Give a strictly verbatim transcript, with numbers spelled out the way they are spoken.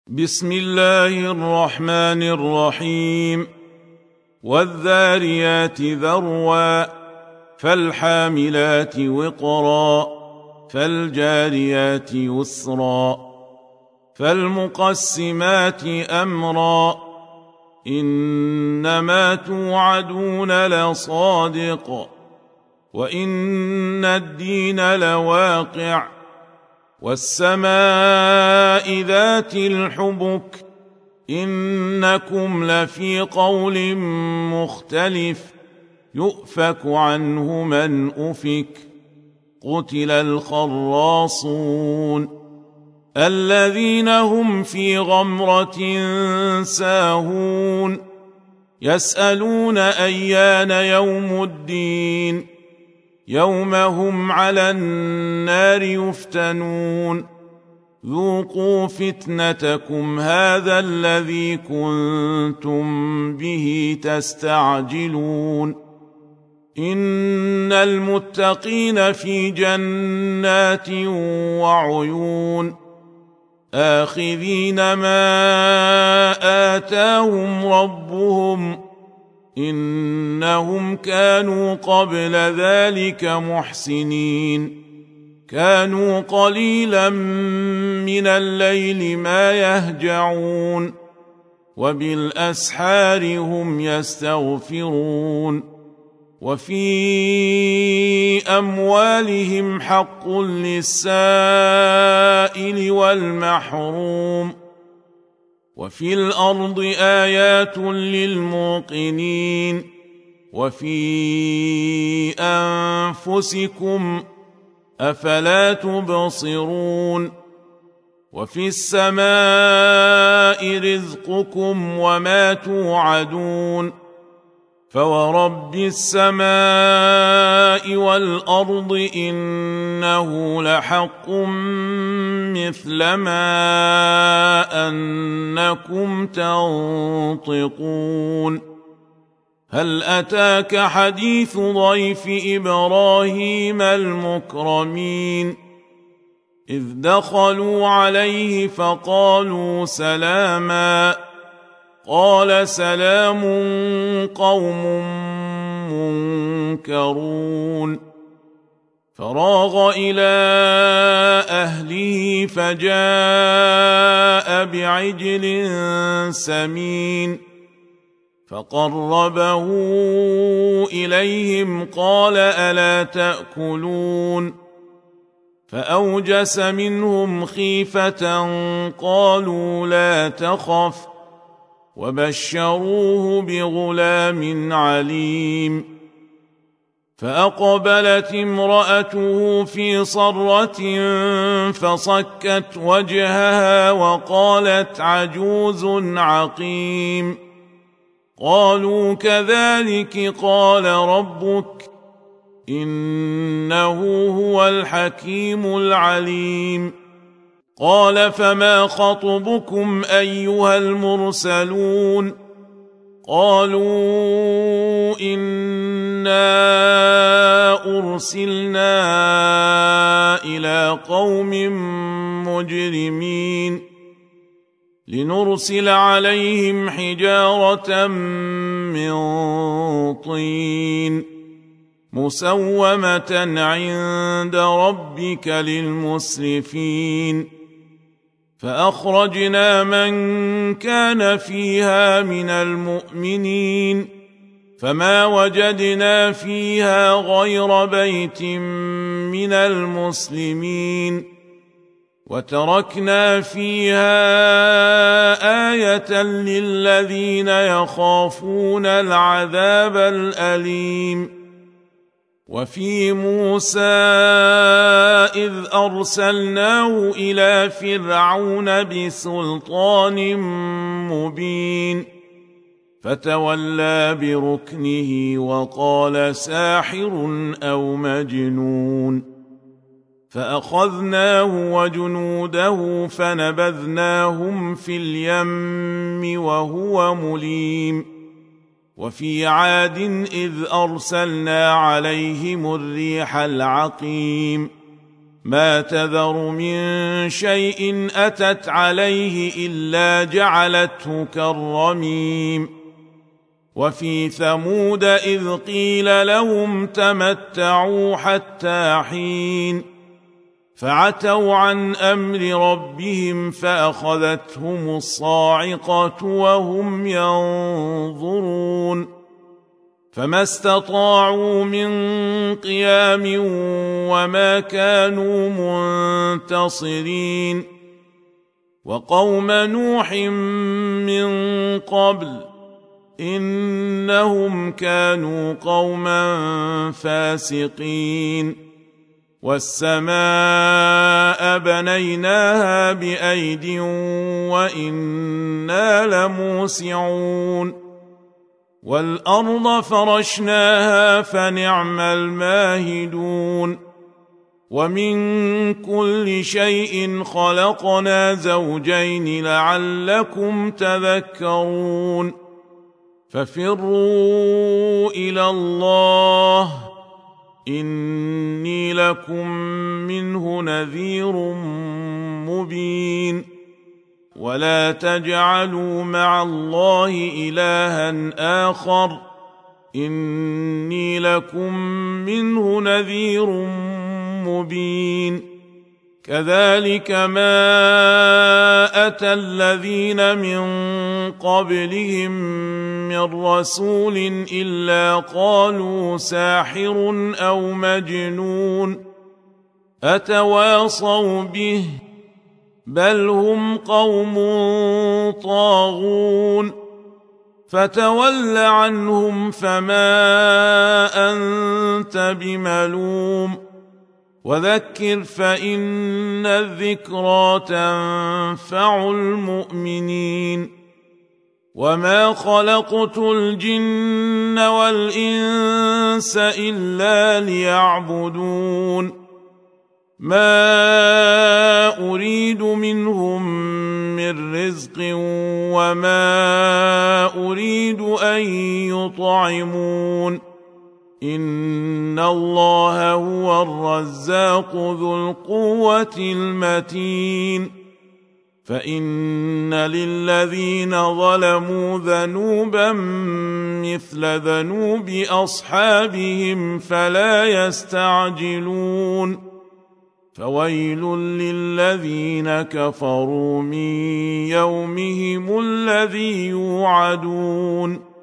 بسم الله الرحمن الرحيم. والذاريات ذروا فالحاملات وقرا فالجاريات يسرا فالمقسمات أمرا إنما توعدون لصادق وإن الدين لواقع والسماء ذات الحبك إنكم لفي قول مختلف يؤفك عنه من أفك قتل الخراصون الذين هم في غمرة ساهون يسألون أيان يوم الدين يوم هم على النار يفتنون ذوقوا فتنتكم هذا الذي كنتم به تستعجلون إن المتقين في جنات وعيون آخذين ما آتاهم ربهم إنهم كانوا قبل ذلك محسنين كانوا قليلا من الليل ما يهجعون وبالأسحار هم يستغفرون وفي أموالهم حق للسائل والمحروم وفي الأرض آيات للموقنين وفي أنفسكم أفلا تبصرون وفي السماء رزقكم وما توعدون فورب السماء والأرض إنه لحق مثل ما أنكم تنطقون هل أتاك حديث ضيف إبراهيم المكرمين إذ دخلوا عليه فقالوا سلاما قال سلام قوم منكرون فراغ إلى أهله فجاء بعجل سمين فقربه إليهم قال ألا تأكلون فأوجس منهم خيفة قالوا لا تخف وبشروه بغلام عليم فأقبلت امرأته في صرة فصكت وجهها وقالت عجوز عقيم قالوا كذلك قال ربك إنه هو الحكيم العليم قال فما خطبكم أيها المرسلون قالوا إنا أرسلنا إلى قوم مجرمين لنرسل عليهم حجارة من طين مسومة عند ربك للمسرفين فأخرجنا من كان فيها من المؤمنين فما وجدنا فيها غير بيت من المسلمين وتركنا فيها آية للذين يخافون العذاب الأليم وفي موسى إذ أرسلناه إلى فرعون بسلطان مبين فتولى بركنه وقال ساحر أو مجنون فأخذناه وجنوده فنبذناهم في اليم وهو مليم وفي عاد إذ أرسلنا عليهم الريح العقيم ما تذر من شيء أتت عليه إلا جعلته كالرميم وفي ثمود إذ قيل لهم تمتعوا حتى حين فعتوا عن أمر ربهم فأخذتهم الصاعقة وهم ينظرون فما استطاعوا من قيام وما كانوا منتصرين وقوم نوح من قبل إنهم كانوا قوما فاسقين والسماء بنيناها بأيد وإنا لموسعون والأرض فرشناها فنعم الماهدون ومن كل شيء خلقنا زوجين لعلكم تذكرون ففروا إلى الله إني لكم منه نذير مبين ولا تجعلوا مع الله إلها آخر إني لكم منه نذير مبين كذلك ما أتى الذين من قبلهم من رسول إلا قالوا ساحر أو مجنون أتواصوا به بل هم قوم طاغون فتول عنهم فما أنت بملوم وذكر فإن الذكرى تنفع المؤمنين وما خلقت الجن والإنس إلا ليعبدون ما أريد منهم من رزق وما أريد أن يطعمون إن الله هو الرزاق ذو القوة المتين فإن للذين ظلموا ذنوبا مثل ذنوب أصحابهم فلا يستعجلون فويل للذين كفروا من يومهم الذي يوعدون